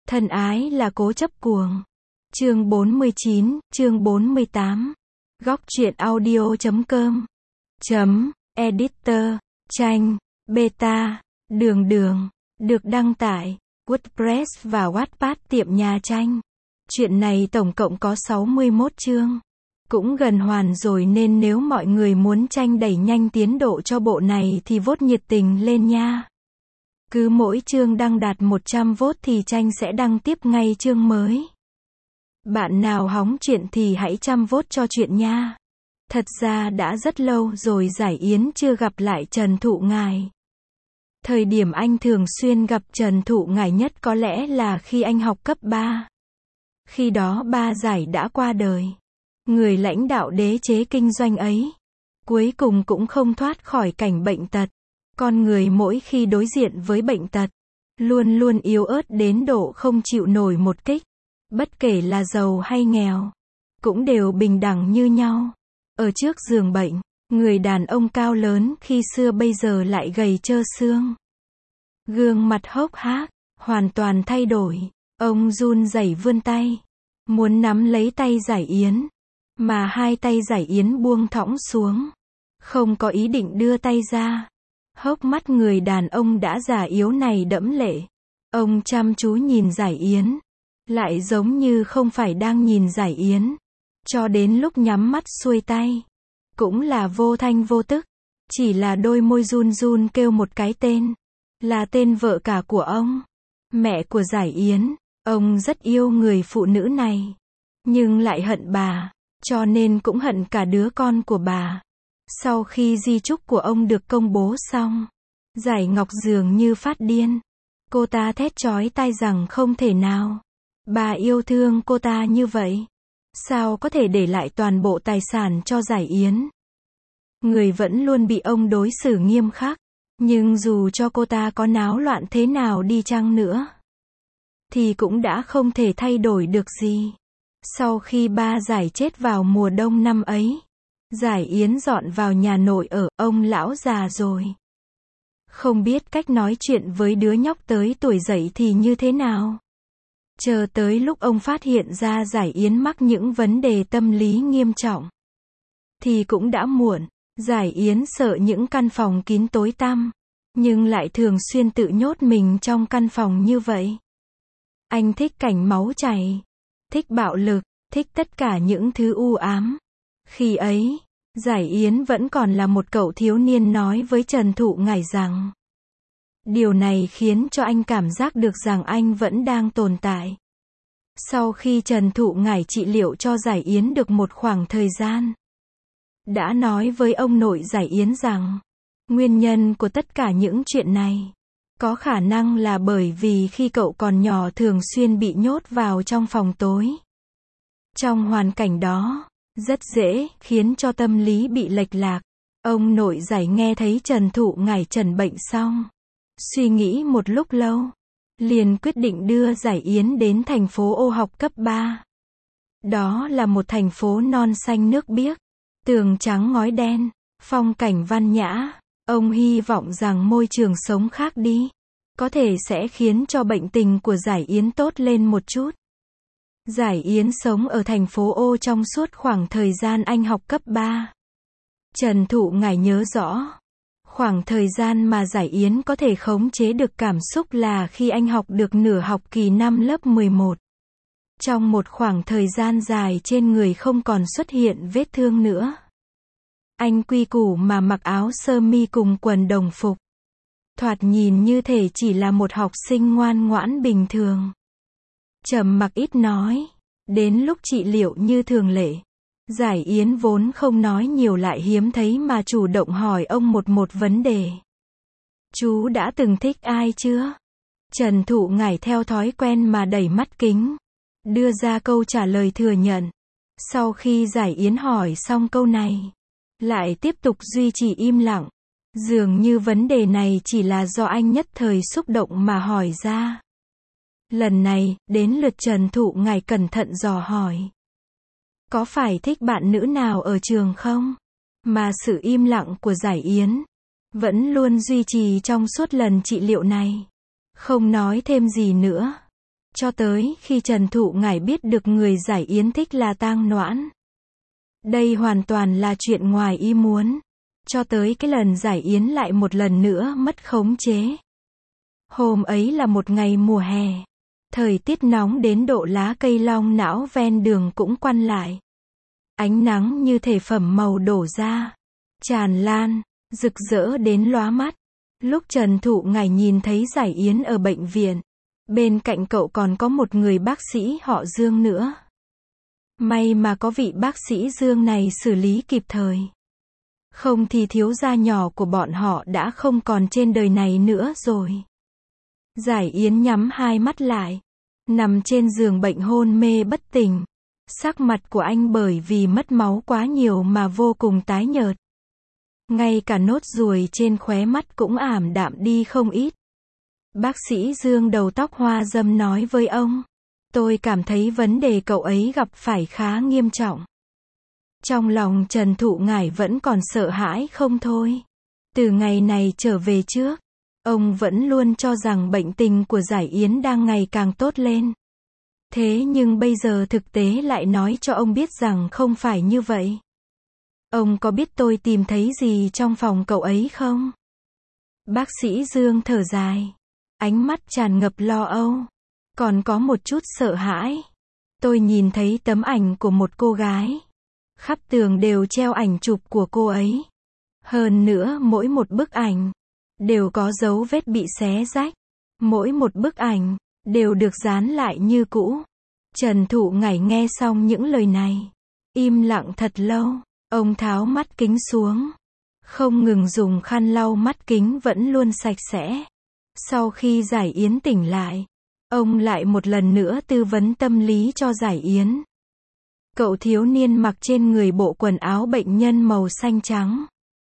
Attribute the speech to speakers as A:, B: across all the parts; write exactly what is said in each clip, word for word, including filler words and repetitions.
A: Thân ái là cố chấp cuồng. Chương bốn mươi chín, chương bốn mươi tám. Góc truyện audio chấm com. Chấm, editor, tranh, beta, đường đường, được đăng tải, WordPress và Wattpad tiệm nhà tranh. Chuyện này tổng cộng có sáu mươi mốt chương. Cũng gần hoàn rồi nên nếu mọi người muốn tranh đẩy nhanh tiến độ cho bộ này thì vote nhiệt tình lên nha. Cứ mỗi chương đăng đạt một trăm vote thì tranh sẽ đăng tiếp ngay chương mới. Bạn nào hóng chuyện thì hãy chăm vote cho chuyện nha. Thật ra đã rất lâu rồi Giải Yến chưa gặp lại Trần Thụ Ngải. Thời điểm anh thường xuyên gặp Trần Thụ Ngải nhất có lẽ là khi anh học cấp ba. Khi đó ba Giải đã qua đời. Người lãnh đạo đế chế kinh doanh ấy, cuối cùng cũng không thoát khỏi cảnh bệnh tật. Con người mỗi khi đối diện với bệnh tật, luôn luôn yếu ớt đến độ không chịu nổi một kích. Bất kể là giàu hay nghèo, cũng đều bình đẳng như nhau. Ở trước giường bệnh, người đàn ông cao lớn khi xưa bây giờ lại gầy trơ xương. Gương mặt hốc hác, hoàn toàn thay đổi. Ông run rẩy vươn tay, muốn nắm lấy tay Giải Yến. Mà hai tay Giải Yến buông thõng xuống, không có ý định đưa tay ra. Hốc mắt người đàn ông đã già yếu này đẫm lệ. Ông chăm chú nhìn Giải Yến, lại giống như không phải đang nhìn Giải Yến. Cho đến lúc nhắm mắt xuôi tay, cũng là vô thanh vô tức. Chỉ là đôi môi run run kêu một cái tên, là tên vợ cả của ông, mẹ của Giải Yến. Ông rất yêu người phụ nữ này, nhưng lại hận bà, cho nên cũng hận cả đứa con của bà. Sau khi di chúc của ông được công bố xong, Giải Ngọc dường như phát điên. Cô ta thét chói tai rằng không thể nào. Bà yêu thương cô ta như vậy, sao có thể để lại toàn bộ tài sản cho Giải Yến. Người vẫn luôn bị ông đối xử nghiêm khắc, nhưng dù cho cô ta có náo loạn thế nào đi chăng nữa, thì cũng đã không thể thay đổi được gì. Sau khi ba Giải chết vào mùa đông năm ấy, Giải Yến dọn vào nhà nội ở. Ông lão già rồi, không biết cách nói chuyện với đứa nhóc tới tuổi dậy thì như thế nào. Chờ tới lúc ông phát hiện ra Giải Yến mắc những vấn đề tâm lý nghiêm trọng, thì cũng đã muộn. Giải Yến sợ những căn phòng kín tối tăm, nhưng lại thường xuyên tự nhốt mình trong căn phòng như vậy. Anh thích cảnh máu chảy, thích bạo lực, thích tất cả những thứ u ám. Khi ấy, Giải Yến vẫn còn là một cậu thiếu niên nói với Trần Thụ Ngải rằng, điều này khiến cho anh cảm giác được rằng anh vẫn đang tồn tại. Sau khi Trần Thụ Ngải trị liệu cho Giải Yến được một khoảng thời gian, đã nói với ông nội Giải Yến rằng, nguyên nhân của tất cả những chuyện này, có khả năng là bởi vì khi cậu còn nhỏ thường xuyên bị nhốt vào trong phòng tối. Trong hoàn cảnh đó, rất dễ khiến cho tâm lý bị lệch lạc. Ông nội Giải nghe thấy Trần Thụ Ngải trần bệnh xong, suy nghĩ một lúc lâu, liền quyết định đưa Giải Yến đến thành phố Ô học cấp ba. Đó là một thành phố non xanh nước biếc, tường trắng ngói đen, phong cảnh văn nhã. Ông hy vọng rằng môi trường sống khác đi, có thể sẽ khiến cho bệnh tình của Giải Yến tốt lên một chút. Giải Yến sống ở thành phố Ô trong suốt khoảng thời gian anh học cấp ba. Trần Thụ Ngải nhớ rõ, khoảng thời gian mà Giải Yến có thể khống chế được cảm xúc là khi anh học được nửa học kỳ năm lớp mười một. Trong một khoảng thời gian dài trên người không còn xuất hiện vết thương nữa. Anh quy củ mà mặc áo sơ mi cùng quần đồng phục. Thoạt nhìn như thể chỉ là một học sinh ngoan ngoãn bình thường. Trầm mặc ít nói. Đến lúc trị liệu như thường lệ, Giải Yến vốn không nói nhiều lại hiếm thấy mà chủ động hỏi ông một một vấn đề. Chú đã từng thích ai chưa? Trần Thụ Ngải theo thói quen mà đẩy mắt kính, đưa ra câu trả lời thừa nhận. Sau khi Giải Yến hỏi xong câu này, lại tiếp tục duy trì im lặng. Dường như vấn đề này chỉ là do anh nhất thời xúc động mà hỏi ra. Lần này, đến lượt Trần Thụ Ngải cẩn thận dò hỏi. Có phải thích bạn nữ nào ở trường không? Mà sự im lặng của Giải Yến vẫn luôn duy trì trong suốt lần trị liệu này. Không nói thêm gì nữa. cho tới khi Trần Thụ Ngải biết được người giải yến thích là Tang Noãn. Đây hoàn toàn là chuyện ngoài ý muốn. Cho tới cái lần giải yến lại một lần nữa mất khống chế. Hôm ấy là một ngày mùa hè. Thời tiết nóng đến độ lá cây long não ven đường cũng quăn lại. Ánh nắng như thể phẩm màu đổ ra, tràn lan, rực rỡ đến lóa mắt. Lúc Trần Thụ Ngải nhìn thấy giải yến ở bệnh viện, bên cạnh cậu còn có một người bác sĩ họ Dương nữa. May mà có vị bác sĩ Dương này xử lý kịp thời. Không thì thiếu gia nhỏ của bọn họ đã không còn trên đời này nữa rồi. Giải yến nhắm hai mắt lại, nằm trên giường bệnh hôn mê bất tỉnh. Sắc mặt của anh bởi vì mất máu quá nhiều mà vô cùng tái nhợt. Ngay cả nốt ruồi trên khóe mắt cũng ảm đạm đi không ít. Bác sĩ Dương đầu tóc hoa râm nói với ông, tôi cảm thấy vấn đề cậu ấy gặp phải khá nghiêm trọng. Trong lòng Trần Thụ Ngải vẫn còn sợ hãi không thôi. Từ ngày này trở về trước, ông vẫn luôn cho rằng bệnh tình của giải yến đang ngày càng tốt lên. Thế nhưng bây giờ thực tế lại nói cho ông biết rằng không phải như vậy. Ông có biết tôi tìm thấy gì trong phòng cậu ấy không? Bác sĩ Dương thở dài, ánh mắt tràn ngập lo âu, còn có một chút sợ hãi. Tôi nhìn thấy tấm ảnh của một cô gái. Khắp tường đều treo ảnh chụp của cô ấy. Hơn nữa mỗi một bức ảnh đều có dấu vết bị xé rách. Mỗi một bức ảnh đều được dán lại như cũ. Trần Thụ Ngải nghe xong những lời này, im lặng thật lâu. Ông tháo mắt kính xuống, không ngừng dùng khăn lau mắt kính vẫn luôn sạch sẽ. Sau khi giải yến tỉnh lại, ông lại một lần nữa tư vấn tâm lý cho giải yến. Cậu thiếu niên mặc trên người bộ quần áo bệnh nhân màu xanh trắng.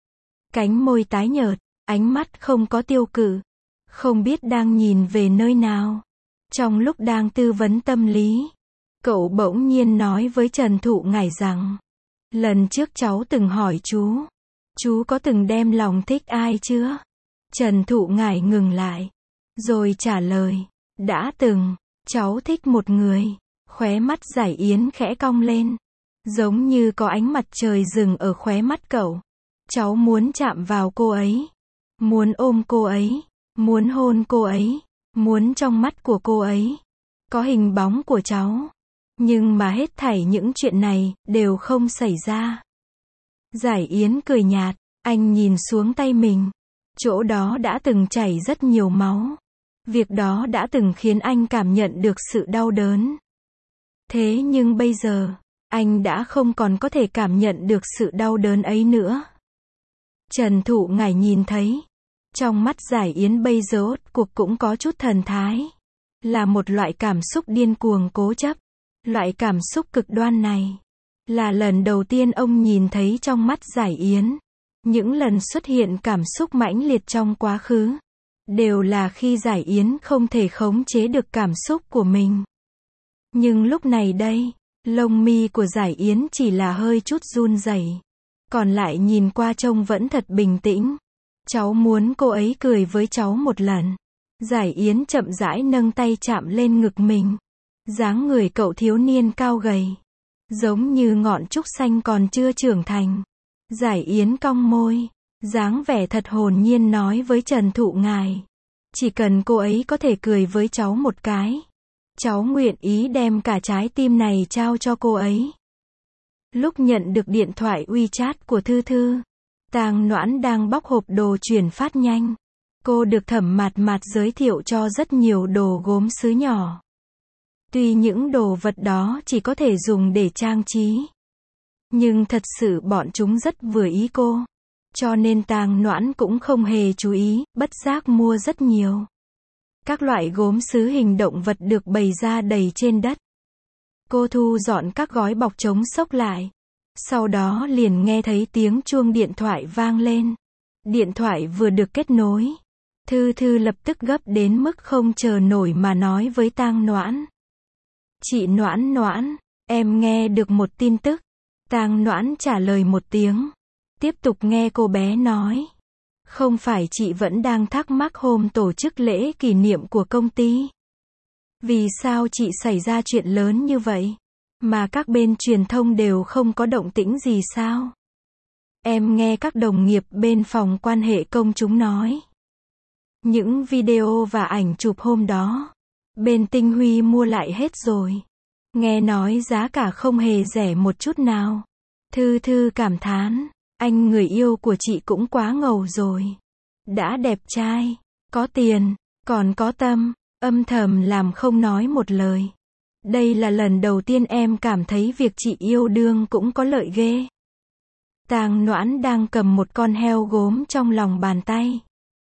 A: Cánh môi tái nhợt, ánh mắt không có tiêu cự, không biết đang nhìn về nơi nào. Trong lúc đang tư vấn tâm lý, cậu bỗng nhiên nói với Trần Thụ Ngải rằng, lần trước cháu từng hỏi chú, chú có từng đem lòng thích ai chưa? Trần Thụ Ngải ngừng lại, rồi trả lời, đã từng, cháu thích một người. Khóe mắt giải yến khẽ cong lên, giống như có ánh mặt trời rừng ở khóe mắt cậu. Cháu muốn chạm vào cô ấy, muốn ôm cô ấy, muốn hôn cô ấy, muốn trong mắt của cô ấy có hình bóng của cháu. Nhưng mà hết thảy những chuyện này đều không xảy ra. Giải yến cười nhạt, anh nhìn xuống tay mình. Chỗ đó đã từng chảy rất nhiều máu. Việc đó đã từng khiến anh cảm nhận được sự đau đớn. Thế nhưng bây giờ, anh đã không còn có thể cảm nhận được sự đau đớn ấy nữa. Trần Thụ Ngải nhìn thấy, trong mắt giải yến bây giờ rốt cuộc cũng có chút thần thái. Là một loại cảm xúc điên cuồng cố chấp. Loại cảm xúc cực đoan này, là lần đầu tiên ông nhìn thấy trong mắt giải yến. Những lần xuất hiện cảm xúc mãnh liệt trong quá khứ, đều là khi giải yến không thể khống chế được cảm xúc của mình. Nhưng lúc này đây, lông mi của giải yến chỉ là hơi chút run rẩy, còn lại nhìn qua trông vẫn thật bình tĩnh. Cháu muốn cô ấy cười với cháu một lần. Giải yến chậm rãi nâng tay chạm lên ngực mình. Dáng người cậu thiếu niên cao gầy, giống như ngọn trúc xanh còn chưa trưởng thành. Giải yến cong môi, dáng vẻ thật hồn nhiên nói với Trần Thụ Ngải, chỉ cần cô ấy có thể cười với cháu một cái, cháu nguyện ý đem cả trái tim này trao cho cô ấy. Lúc nhận được điện thoại WeChat của Thư Thư, Tang Noãn đang bóc hộp đồ chuyển phát nhanh. Cô được Thẩm Mạt Mạt giới thiệu cho rất nhiều đồ gốm sứ nhỏ. Tuy những đồ vật đó chỉ có thể dùng để trang trí, nhưng thật sự bọn chúng rất vừa ý cô. Cho nên Tang Noãn cũng không hề chú ý, bất giác mua rất nhiều. Các loại gốm sứ hình động vật được bày ra đầy trên đất. Cô thu dọn các gói bọc chống xốc lại. Sau đó liền nghe thấy tiếng chuông điện thoại vang lên. Điện thoại vừa được kết nối, Thư Thư lập tức gấp đến mức không chờ nổi mà nói với Tang Noãn. Chị Noãn Noãn, em nghe được một tin tức. Tang Noãn trả lời một tiếng. Tiếp tục nghe cô bé nói. Không phải chị vẫn đang thắc mắc hôm tổ chức lễ kỷ niệm của công ty. Vì sao chị xảy ra chuyện lớn như vậy? Mà các bên truyền thông đều không có động tĩnh gì sao? Em nghe các đồng nghiệp bên phòng quan hệ công chúng nói. Những video và ảnh chụp hôm đó, bên Tinh Huy mua lại hết rồi. Nghe nói giá cả không hề rẻ một chút nào. Thư Thư cảm thán, anh người yêu của chị cũng quá ngầu rồi. Đã đẹp trai, có tiền, còn có tâm, âm thầm làm không nói một lời. Đây là lần đầu tiên em cảm thấy việc chị yêu đương cũng có lợi ghê. Tang Noãn đang cầm một con heo gốm trong lòng bàn tay.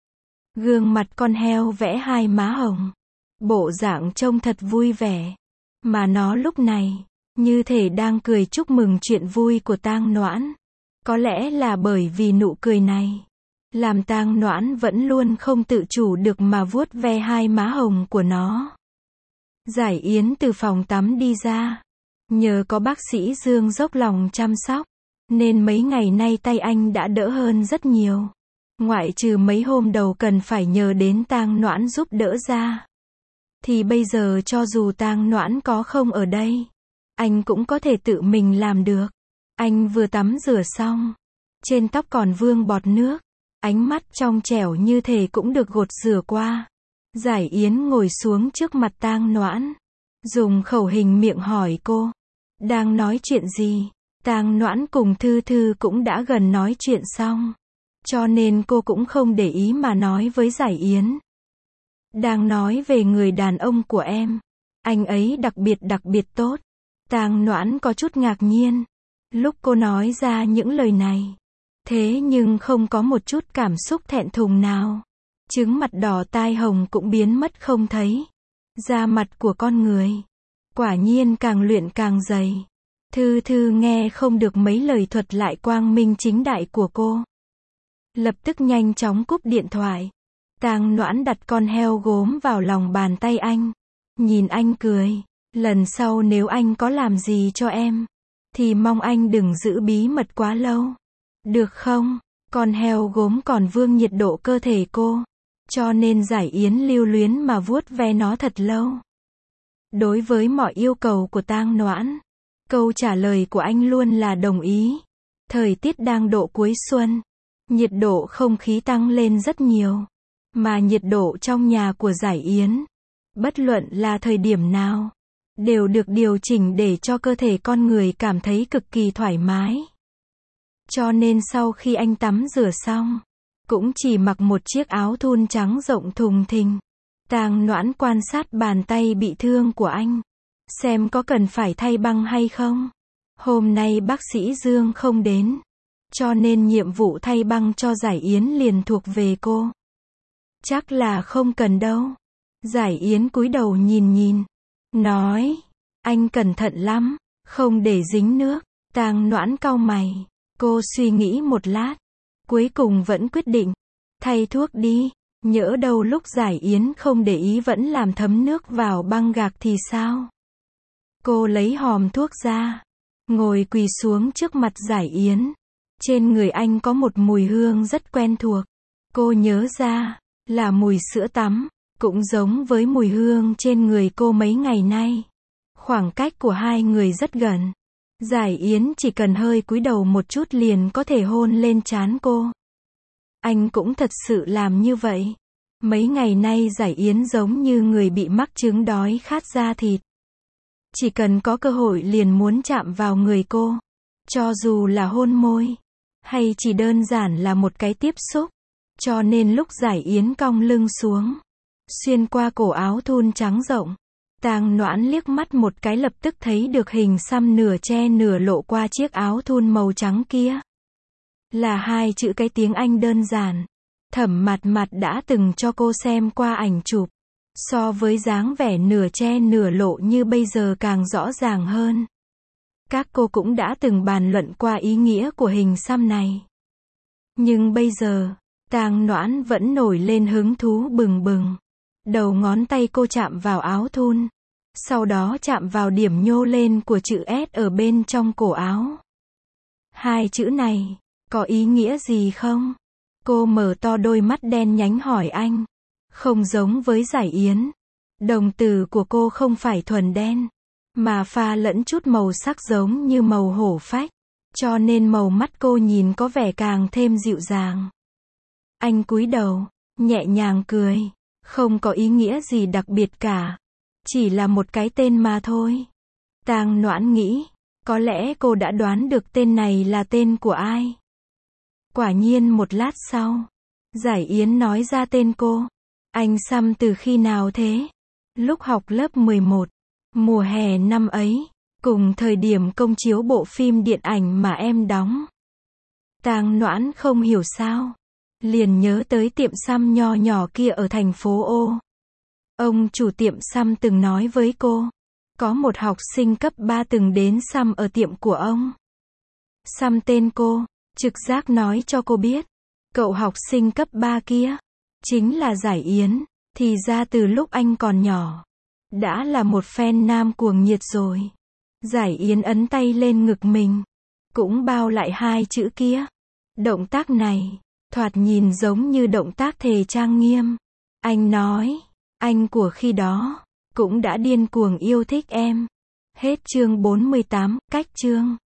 A: Gương mặt con heo vẽ hai má hồng. Bộ dạng trông thật vui vẻ. Mà nó lúc này, như thể đang cười chúc mừng chuyện vui của Tang Noãn. Có lẽ là bởi vì nụ cười này, làm Tang Noãn vẫn luôn không tự chủ được mà vuốt ve hai má hồng của nó. Giải Yến từ phòng tắm đi ra. Nhờ có bác sĩ Dương dốc lòng chăm sóc, nên mấy ngày nay tay anh đã đỡ hơn rất nhiều. Ngoại trừ mấy hôm đầu cần phải nhờ đến Tang Noãn giúp đỡ ra. Thì bây giờ cho dù Tang Noãn có không ở đây, anh cũng có thể tự mình làm được. Anh vừa tắm rửa xong, trên tóc còn vương bọt nước, ánh mắt trong trẻo như thể cũng được gột rửa qua. Giải Yến ngồi xuống trước mặt Tang Noãn, dùng khẩu hình miệng hỏi cô, đang nói chuyện gì? Tang Noãn cùng Thư Thư cũng đã gần nói chuyện xong, cho nên cô cũng không để ý mà nói với Giải Yến. Đang nói về người đàn ông của em, anh ấy đặc biệt đặc biệt tốt. Tang Noãn có chút ngạc nhiên, lúc cô nói ra những lời này, thế nhưng không có một chút cảm xúc thẹn thùng nào. Trứng mặt đỏ tai hồng cũng biến mất không thấy. Da mặt của con người, quả nhiên càng luyện càng dày. Thư Thư nghe không được mấy lời thuật lại quang minh chính đại của cô. Lập tức nhanh chóng cúp điện thoại. Tang Noãn đặt con heo gốm vào lòng bàn tay anh. Nhìn anh cười. Lần sau nếu anh có làm gì cho em, thì mong anh đừng giữ bí mật quá lâu. Được không? Con heo gốm còn vương nhiệt độ cơ thể cô. Cho nên Giải Yến lưu luyến mà vuốt ve nó thật lâu. Đối với mọi yêu cầu của Tang Noãn, câu trả lời của anh luôn là đồng ý. Thời tiết đang độ cuối xuân, nhiệt độ không khí tăng lên rất nhiều. Mà nhiệt độ trong nhà của Giải Yến, bất luận là thời điểm nào, đều được điều chỉnh để cho cơ thể con người cảm thấy cực kỳ thoải mái. Cho nên sau khi anh tắm rửa xong, cũng chỉ mặc một chiếc áo thun trắng rộng thùng thình. Tang Noãn quan sát bàn tay bị thương của anh, xem có cần phải thay băng hay không. Hôm nay bác sĩ Dương không đến, cho nên nhiệm vụ thay băng cho Giải Yến liền thuộc về cô. Chắc là không cần đâu. Giải Yến cúi đầu nhìn nhìn, nói, anh cẩn thận lắm, không để dính nước. Tang Noãn cau mày, cô suy nghĩ một lát, cuối cùng vẫn quyết định, thay thuốc đi, nhỡ đâu lúc Giải Yến không để ý vẫn làm thấm nước vào băng gạc thì sao? Cô lấy hòm thuốc ra, ngồi quỳ xuống trước mặt Giải Yến. Trên người anh có một mùi hương rất quen thuộc. Cô nhớ ra, là mùi sữa tắm, cũng giống với mùi hương trên người cô mấy ngày nay. Khoảng cách của hai người rất gần. Giải Yến chỉ cần hơi cúi đầu một chút liền có thể hôn lên trán cô. Anh cũng thật sự làm như vậy. Mấy ngày nay Giải Yến giống như người bị mắc chứng đói khát da thịt. Chỉ cần có cơ hội liền muốn chạm vào người cô. Cho dù là hôn môi, hay chỉ đơn giản là một cái tiếp xúc. Cho nên lúc Giải Yến cong lưng xuống, xuyên qua cổ áo thun trắng rộng, Tang Noãn liếc mắt một cái lập tức thấy được hình xăm nửa che nửa lộ qua chiếc áo thun màu trắng kia. Là hai chữ cái tiếng Anh đơn giản. Thẩm Mạt Mạt đã từng cho cô xem qua ảnh chụp. So với dáng vẻ nửa che nửa lộ như bây giờ càng rõ ràng hơn. Các cô cũng đã từng bàn luận qua ý nghĩa của hình xăm này. Nhưng bây giờ, Tang Noãn vẫn nổi lên hứng thú bừng bừng. Đầu ngón tay cô chạm vào áo thun, sau đó chạm vào điểm nhô lên của chữ S ở bên trong cổ áo. Hai chữ này, có ý nghĩa gì không? Cô mở to đôi mắt đen nhánh hỏi anh. Không giống với Giải Yến. Đồng tử của cô không phải thuần đen, mà pha lẫn chút màu sắc giống như màu hổ phách, cho nên màu mắt cô nhìn có vẻ càng thêm dịu dàng. Anh cúi đầu, nhẹ nhàng cười, không có ý nghĩa gì đặc biệt cả, chỉ là một cái tên mà thôi. Tang Noãn nghĩ, có lẽ cô đã đoán được tên này là tên của ai. Quả nhiên một lát sau, Giải Yến nói ra tên cô. Anh xăm từ khi nào thế? Lúc học lớp mười một, mùa hè năm ấy, cùng thời điểm công chiếu bộ phim điện ảnh mà em đóng. Tang Noãn không hiểu sao, liền nhớ tới tiệm xăm nho nhỏ kia ở thành phố Ô. Ông chủ tiệm xăm từng nói với cô, có một học sinh cấp ba từng đến xăm ở tiệm của ông. Xăm tên cô, trực giác nói cho cô biết, cậu học sinh cấp ba kia, chính là Giải Yến, thì ra từ lúc anh còn nhỏ, đã là một fan nam cuồng nhiệt rồi. Giải Yến ấn tay lên ngực mình, cũng bao lại hai chữ kia. Động tác này, thoạt nhìn giống như động tác thề trang nghiêm. Anh nói, anh của khi đó, cũng đã điên cuồng yêu thích em. Hết chương bốn mươi tám, cách chương.